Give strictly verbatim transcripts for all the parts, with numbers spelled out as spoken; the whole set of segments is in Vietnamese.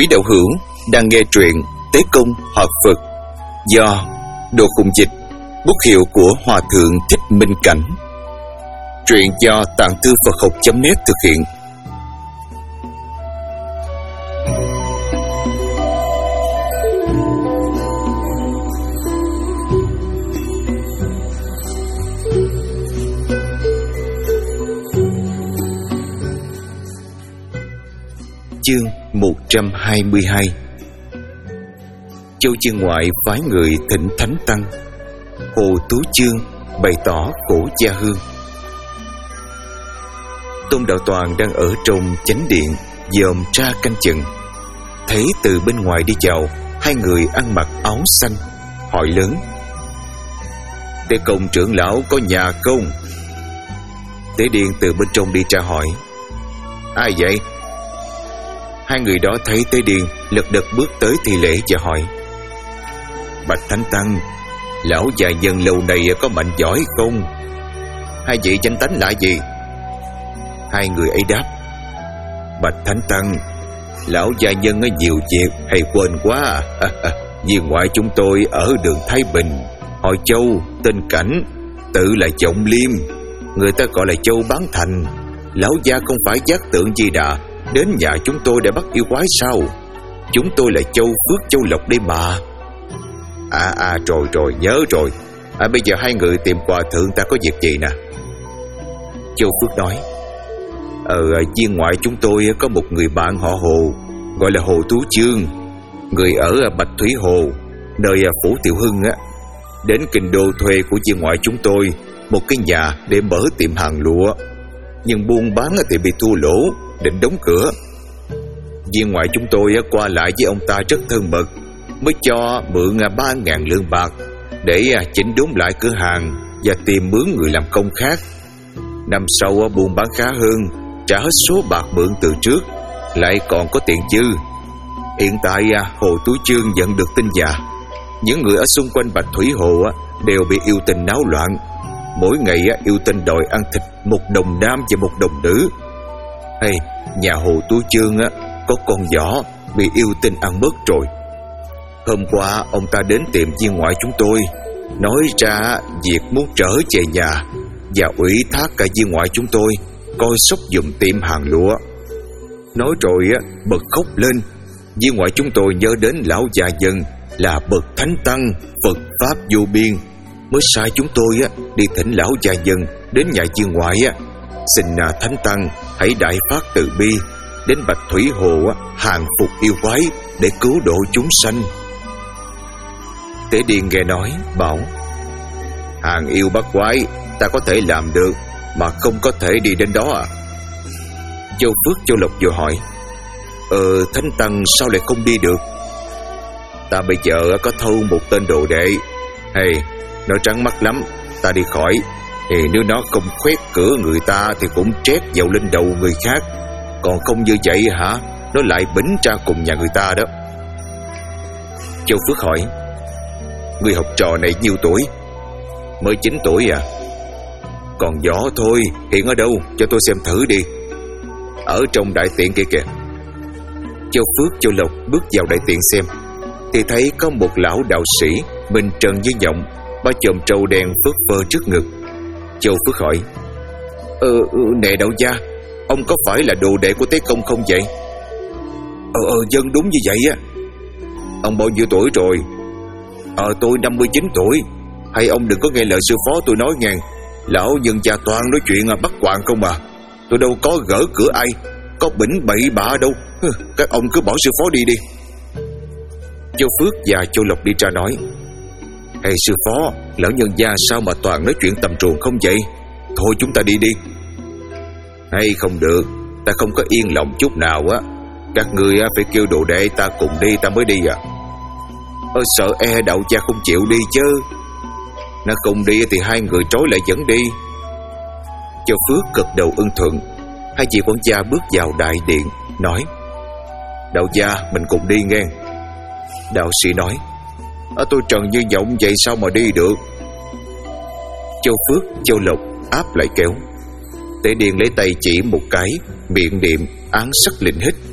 Quý đạo hữu đang nghe truyện Tế Công Hợp Phật do Đồ Khùng Dịch, bút hiệu của Hòa Thượng Thích Minh Cảnh. Truyện do Tạng Thư Phật Học chấm net thực hiện. Chương một trăm hai mươi hai. Châu Chiên Ngoại phái người thỉnh Thánh Tăng. Hồ Tú Chương bày tỏ khổ gia hương. Tôn Đạo Toàn đang ở trong chánh điện dòm tra canh chừng, thấy từ bên ngoài đi vào hai người ăn mặc áo xanh, hỏi lớn: Tế Công trưởng lão có nhà không? Tế Điền từ bên trong đi ra hỏi: Ai vậy? Hai người đó thấy Tế Điền lật đật bước tới thi lễ và hỏi: Bạch Thánh Tăng, lão già dân lâu này có mạnh giỏi không? Hai vị danh tánh là gì? Hai người ấy đáp: Bạch Thánh Tăng, lão gia nhân có nhiều việc hay quên quá à. Viên ngoại chúng tôi ở đường Thái Bình, họ Châu, tên Cảnh, tự là Trọng Liêm, người ta gọi là Châu Bán Thành. Lão gia không phải giác tượng Di Đà đến nhà chúng tôi để bắt yêu quái sao? Chúng tôi là Châu Phước, Châu Lộc đây mà. À à rồi rồi nhớ rồi. À bây giờ hai người tìm Hòa Thượng ta có việc gì nè? Châu Phước nói: Ờ viên ngoại chúng tôi có một người bạn họ Hồ, gọi là Hồ Tú Chương, người ở Bạch Thủy Hồ, nơi Phủ Tiểu Hưng á. Đến kinh đô thuê của viên ngoại chúng tôi một cái nhà để mở tiệm hàng lụa, nhưng buôn bán thì bị thua lỗ, định đóng cửa. Viên ngoại chúng tôi qua lại với ông ta rất thân mật, mới cho mượn ba ngàn lượng bạc để chỉnh đốn lại cửa hàng và tìm mướn người làm công khác. Năm sau buôn bán khá hơn, trả hết số bạc mượn từ trước, lại còn có tiền dư. Hiện tại Hồ Tú Chương nhận được tin già, những người ở xung quanh Bạch Thủy Hồ đều bị yêu tinh náo loạn. Mỗi ngày yêu tinh đòi ăn thịt một đồng nam và một đồng nữ. Hay nhà Hồ Tú Chương có con nhỏ bị yêu tinh ăn mất rồi. Hôm qua ông ta đến tìm viên ngoại chúng tôi, nói ra việc muốn trở về nhà và ủy thác cả viên ngoại chúng tôi coi sóc giùm tiệm hàng lụa. Nói rồi bật khóc lên. Viên ngoại chúng tôi nhớ đến lão già dân là bậc Thánh Tăng, Phật Pháp vô biên, mới sai chúng tôi đi thỉnh lão già dân đến nhà viên ngoại, xin Thánh Tăng hãy đại phát từ bi đến Bạch Thủy Hồ hàng phục yêu quái để cứu độ chúng sanh. Tế Điền nghe nói bảo: Hàng yêu bắt quái ta có thể làm được, mà không có thể đi đến đó à? Châu Phước, Châu Lộc vừa hỏi: Ờ Thánh Tăng sao lại không đi được? Ta bây giờ có thâu một tên đồ đệ, hay nó trắng mắt lắm. Ta đi khỏi thì nếu nó không khoét cửa người ta thì cũng trét vào lên đầu người khác. Còn không như vậy hả, nó lại bính ra cùng nhà người ta đó. Châu Phước hỏi: Người học trò này nhiêu tuổi? Mới chín tuổi à? Còn nhỏ thôi, hiện ở đâu cho tôi xem thử đi. Ở trong đại tiện kia kìa. Châu Phước, Châu Lộc bước vào đại tiện xem, thì thấy có một lão đạo sĩ mình trần như nhộng, ba chòm trâu đen phớt phơ trước ngực. Châu Phước hỏi: Ờ nè đạo gia, ông có phải là đồ đệ của Tế Công không vậy? Ờ ờ dân đúng như vậy á. Ông bao nhiêu tuổi rồi? Ờ tôi năm mươi chín tuổi. Hay ông đừng có nghe lời sư phó tôi nói nghe. Lão nhân gia toàn nói chuyện bắt quạng không mà. Tôi đâu có gỡ cửa ai, có bỉnh bậy bạ đâu. Các ông cứ bỏ sư phó đi đi. Châu Phước và Châu Lộc đi ra nói: Ê sư phó, lão nhân gia sao mà toàn nói chuyện tầm truồng không vậy? Thôi chúng ta đi đi. Hay không được, ta không có yên lòng chút nào á. Các người phải kêu đồ đệ ta cùng đi ta mới đi à? Ơ sợ e đạo gia không chịu đi chứ. Nó không đi thì hai người trói lại dẫn đi. Châu Phước gật đầu ưng thuận. Hai vị quản gia bước vào đại điện nói: Đạo gia mình cùng đi nghe. Đạo sĩ nói: à, tôi trần như nhộng vậy sao mà đi được? Châu Phước, Châu Lộc áp lại kéo. Tế Điền lấy tay chỉ một cái, miệng niệm án sắc linh hít.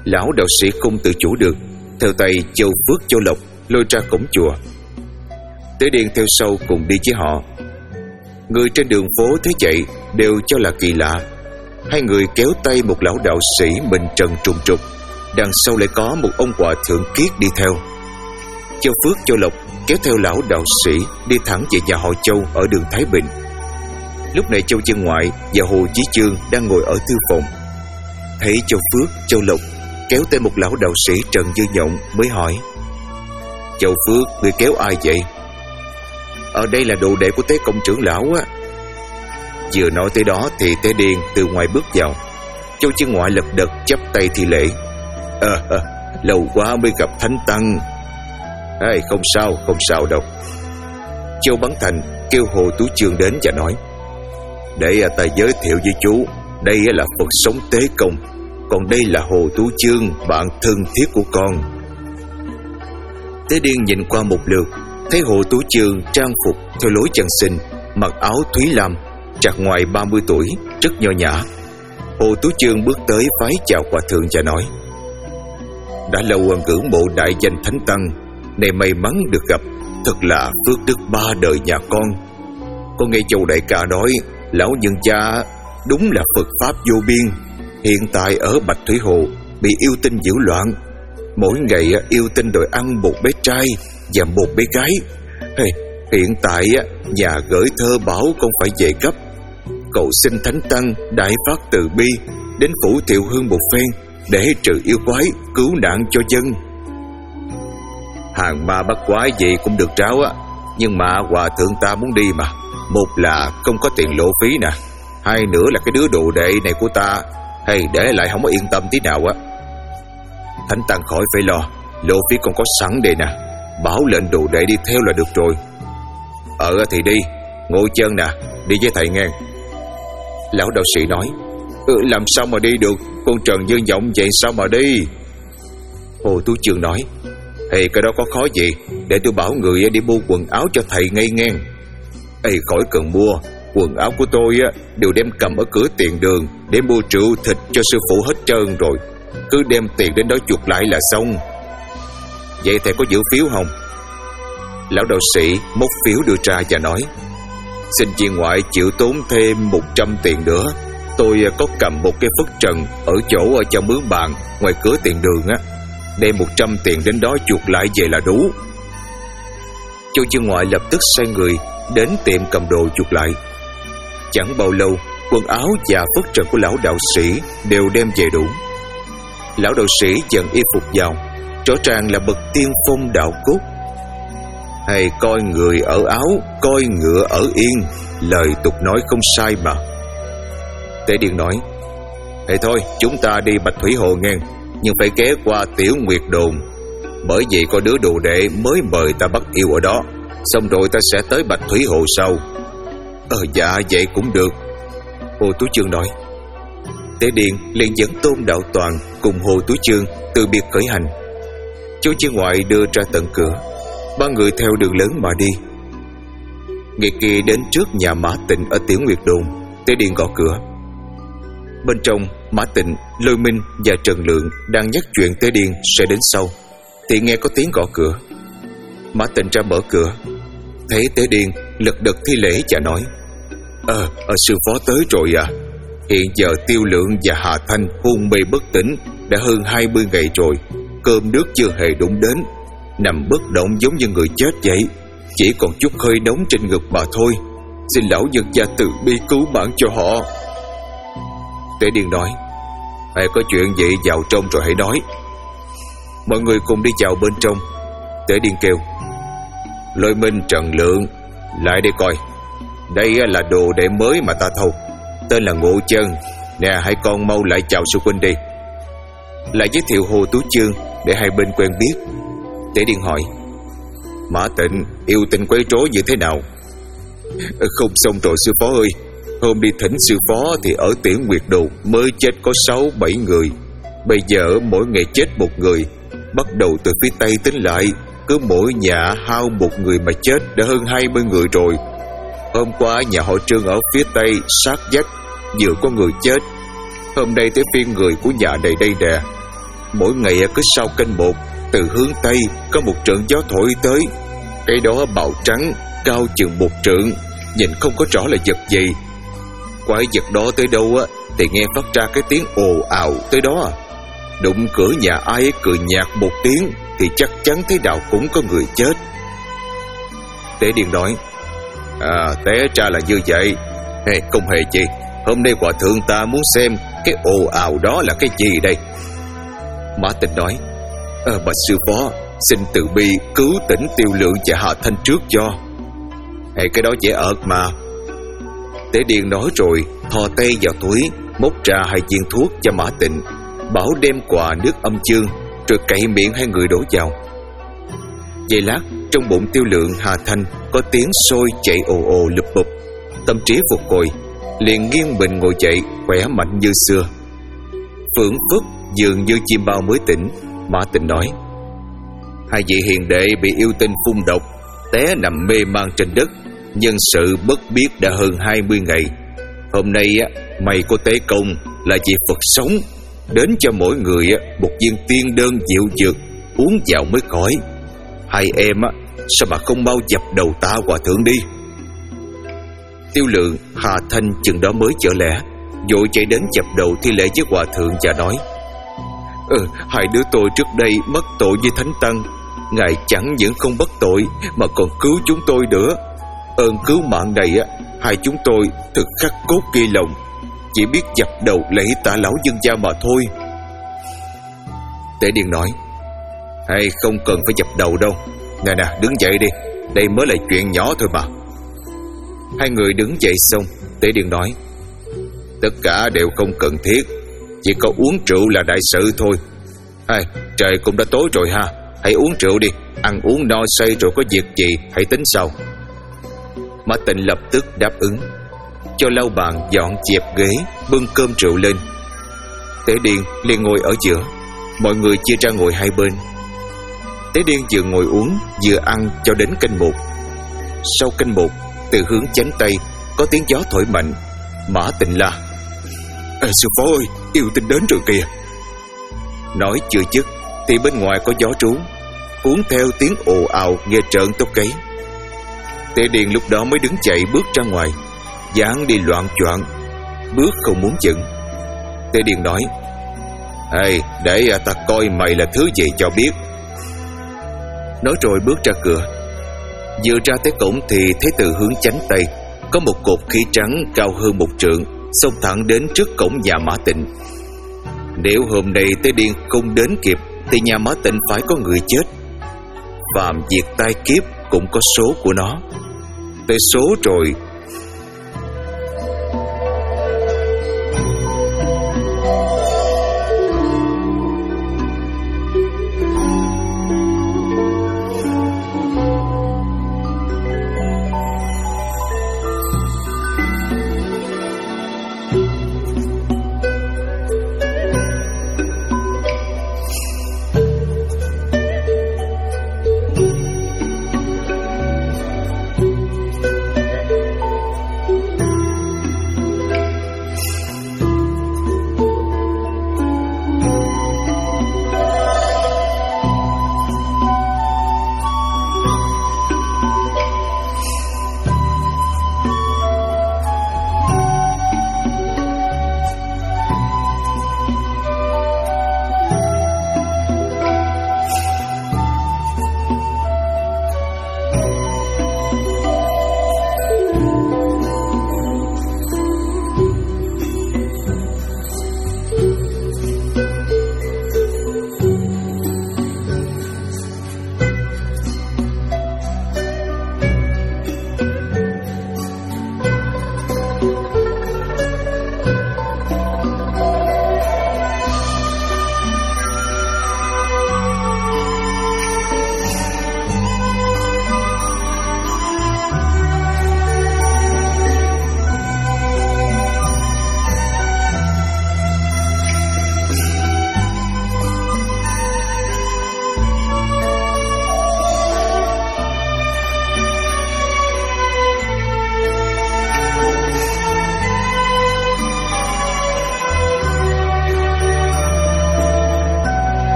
Lão đạo sĩ không tự chủ được, theo tay Châu Phước Châu Lộc lôi ra cổng chùa. Tế Điền theo sau cùng đi với họ. Người trên đường phố thấy vậy đều cho là kỳ lạ. Hai người kéo tay một lão đạo sĩ mình trần trùng trục, đằng sau lại có một ông hòa thượng kiết đi theo. Châu Phước Châu Lộc kéo theo lão đạo sĩ đi thẳng về nhà họ Châu ở đường Thái Bình. Lúc này Châu Chân Ngoại và Hồ Chí Chương đang ngồi ở thư phòng. Thấy Châu Phước Châu Lộc kéo tay một lão đạo sĩ Trần Như Nhộng mới hỏi: Châu Phước, người kéo ai vậy? Ở đây là đồ đệ của Tế Công trưởng lão á. Vừa nói tới đó thì Tế Điền từ ngoài bước vào. Châu Chân Ngoại lật đật chắp tay thi lễ: à, à, lâu quá mới gặp Thánh Tăng. À, không sao, không sao đâu. Châu Bắn Thành kêu Hồ Tú Chương đến và nói: để ta giới thiệu với chú, đây là Phật sống Tế Công, còn đây là Hồ Tú Chương, bạn thân thiết của con. Tế Điền nhìn qua một lượt, thấy Hồ Tú Chương trang phục theo lối chân sinh, mặc áo thúy lam, trạc ngoài ba mươi tuổi, rất nho nhã. Hồ Tú Chương bước tới phái chào hòa thượng và nói: đã lâu ngưỡng mộ đại danh Thánh Tăng, này may mắn được gặp, thật là phước đức ba đời nhà con. Con nghe Châu đại ca nói, lão nhân gia đúng là Phật pháp vô biên. Hiện tại ở Bạch Thủy Hồ bị yêu tinh nhiễu loạn, mỗi ngày yêu tinh đòi ăn một bé trai và một bé gái. Hey, hiện tại nhà gửi thơ bảo con phải về gấp, cầu xin Thánh Tăng đại phát từ bi đến phủ Thiệu Hương một phen để trừ yêu quái, cứu nạn cho dân. Hàng ma bắt quái gì cũng được tráo á, nhưng mà hòa thượng ta muốn đi mà. Một là không có tiền lộ phí nè, hai nữa là cái đứa đồ đệ này của ta hay để lại không có yên tâm tí nào á. Thánh Tăng khỏi phải lo, lộ phí còn có sẵn đây nè, bảo lệnh đồ đệ đi theo là được rồi. Ờ thì đi, ngồi chân nè, đi với thầy nghe. Lão đạo sĩ nói: ừ, làm sao mà đi được, con Trần Dương Vọng vậy sao mà đi? Hồ Tú Chương nói: Ê, cái đó có khó gì, để tôi bảo người đi mua quần áo cho thầy ngay ngang. Ê, khỏi cần mua, quần áo của tôi đều đem cầm ở cửa tiền đường để mua rượu thịt cho sư phụ hết trơn rồi, cứ đem tiền đến đó chuộc lại là xong. Vậy thầy có giữ phiếu không? Lão đạo sĩ móc phiếu đưa ra và nói: xin viên ngoại chịu tốn thêm một trăm tiền nữa. Tôi có cầm một cái phất trần ở chỗ ở trong mướn bàn ngoài cửa tiền đường á, đem một trăm tiền đến đó chuộc lại về là đủ. Châu Viên Ngoại lập tức sai người đến tiệm cầm đồ chuộc lại. Chẳng bao lâu, quần áo và phất trần của lão đạo sĩ đều đem về đủ. Lão đạo sĩ dần y phục vào, rõ ràng là bậc tiên phong đạo cốt. Hay coi người ở áo, coi ngựa ở yên, lời tục nói không sai mà. Tế Điền nói: Thế thôi, chúng ta đi Bạch Thủy Hồ ngang, nhưng phải ghé qua Tiểu Nguyệt Đồn, bởi vì có đứa đồ đệ mới mời ta bắt yêu ở đó, xong rồi ta sẽ tới Bạch Thủy Hồ sau. Ờ dạ, vậy cũng được, Hồ Tú Chương nói. Tế Điền liền dẫn Tôn Đạo Toàn cùng Hồ Tú Chương từ biệt khởi hành. Chú Viên Ngoại đưa ra tận cửa, ba người theo đường lớn mà đi. Ngày kia đến trước nhà Mã Tịnh ở Tiểu Nguyệt Đồn, Tế Điền gõ cửa. Bên trong, Mã Tịnh, Lôi Minh và Trần Lượng đang nhắc chuyện Tế Điền sẽ đến sau, thì nghe có tiếng gõ cửa. Mã Tịnh ra mở cửa, thấy Tế Điền lật đật thi lễ và nói: Ờ, à, sư phó tới rồi à? Hiện giờ Tiêu Lượng và Hà Thanh hôn mê bất tỉnh đã hơn hai mươi ngày rồi, cơm nước chưa hề đụng đến, nằm bất động giống như người chết vậy, chỉ còn chút hơi nóng trên ngực mà thôi. Xin lão nhân gia từ bi cứu mạng cho họ. Tế Điền nói: Hãy có chuyện gì vào trong rồi hãy nói. Mọi người cùng đi vào bên trong. Tế Điền kêu: Lôi Minh, Trần Lượng, lại đây coi. Đây là đồ đệ mới mà ta thâu, tên là Ngộ Chân. Nè, hai con mau lại chào sư huynh đi. Lại giới thiệu Hồ Tú Chương để hai bên quen biết. Tế Điền hỏi: Mã Tịnh, yêu tình quấy rối như thế nào? Không xong rồi sư phó ơi, hôm đi thỉnh sư phó thì ở Tiểu Nguyệt Đồn mới chết có sáu bảy người. Bây giờ mỗi ngày chết một người, bắt đầu từ phía Tây tính lại, cứ mỗi nhà hao một người mà chết đã hơn hai mươi người rồi. Hôm qua nhà họ Trương ở phía Tây sát vách vừa có người chết, hôm nay tới phiên người của nhà này đây nè. mỗi ngày cứ sau canh một, từ hướng Tây có một trận gió thổi tới. Cái đó bào trắng, cao chừng một trượng, nhìn không có rõ là vật gì. Quái vật đó tới đâu á thì nghe phát ra cái tiếng ồ ào tới đó. Đụng cửa nhà ai cười nhạt một tiếng thì chắc chắn thế nào cũng có người chết. Tế Điền nói: À, té ra là như vậy. Hey, không hề gì. Hôm nay hòa thượng ta muốn xem cái ồ ào đó là cái gì đây. Mã Tịnh nói: à, Bạch sư phó, xin từ bi cứu tỉnh Tiêu Lượng và Hà Thanh trước cho. Hey, cái đó dễ ợt mà. Tế Điền nói rồi thò tay vào túi, móc ra hai viên thuốc cho Mã Tịnh, bảo đem quà nước âm chương, rồi cậy miệng hai người đổ vào. Giây lát, trong bụng Tiêu Lượng, Hà Thanh có tiếng sôi chạy ồ ồ lụp bụp. Tâm trí phục hồi, liền nghiêng mình ngồi dậy, khỏe mạnh như xưa. Phượng phất dường như chim bao mới tỉnh. Mã Tịnh nói: Hai vị hiền đệ bị yêu tinh phun độc, té nằm mê man trên đất, nhân sự bất biết đã hơn hai mươi ngày. Hôm nay mày có tế công là vì Phật sống, đến cho mỗi người một viên tiên đơn diệu dược, uống vào mới khỏi. Hai em sao mà không mau dập đầu ta hòa thượng đi. Tiêu Lượng, Hà Thanh chừng đó mới trở lẽ, vội chạy đến dập đầu thi lễ với hòa thượng và nói: Ừ, hai đứa tôi trước đây mắc tội với Thánh Tăng, ngài chẳng những không bắt tội mà còn cứu chúng tôi nữa. Ơn cứu mạng này á, hai chúng tôi thực khắc cốt ghi lòng, chỉ biết dập đầu lễ tạ lão dân gia mà thôi. Tế Điền nói: Hay không cần phải dập đầu đâu. Nè nè, đứng dậy đi, đây mới là chuyện nhỏ thôi mà. Hai người đứng dậy xong, Tế Điền nói: Tất cả đều không cần thiết, chỉ có uống rượu là đại sự thôi. Hay, trời cũng đã tối rồi ha, hãy uống rượu đi, ăn uống no say rồi có việc gì hãy tính sau. Mã Tịnh lập tức đáp ứng, cho lau bàn, dọn dẹp ghế, bưng cơm rượu lên. Tế Điền liền ngồi ở giữa, mọi người chia ra ngồi hai bên. Tế Điền vừa ngồi uống vừa ăn cho đến canh một. Sau canh một, từ hướng chánh tây có tiếng gió thổi mạnh. Mã Tịnh la: Ê, sư phó ơi, yêu tinh đến rồi kìa. Nói chưa dứt thì bên ngoài có gió trú, cuốn theo tiếng ồ ào nghe trợn tóc gáy. Tế Điền lúc đó mới đứng dậy bước ra ngoài, dáng đi loạng choạng, bước không muốn chừng. Tế Điền nói: Ê, để ta coi mày là thứ gì cho biết. Nói rồi bước ra cửa. Vừa ra tới cổng thì thấy từ hướng chánh tây có một cột khí trắng cao hơn một trượng xông thẳng đến trước cổng nhà Mã Tịnh. Nếu hôm nay Tế Điền không đến kịp thì nhà Mã Tịnh phải có người chết. Phàm việc tai kiếp cũng có số của nó. Tới số rồi.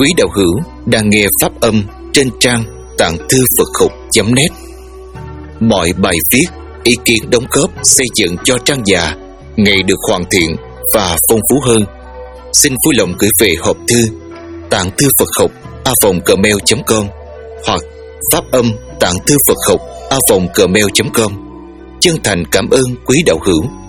quý đạo hữu đang nghe pháp âm trên trang tạng thư Phật học chấm net. Mọi bài viết, ý kiến đóng góp xây dựng cho trang già ngày được hoàn thiện và phong phú hơn. Xin vui lòng gửi về hộp thư tạng thư Phật học a vòng gmail chấm com hoặc pháp âm tạng thư Phật học a vòng gmail chấm com. Chân thành cảm ơn quý đạo hữu.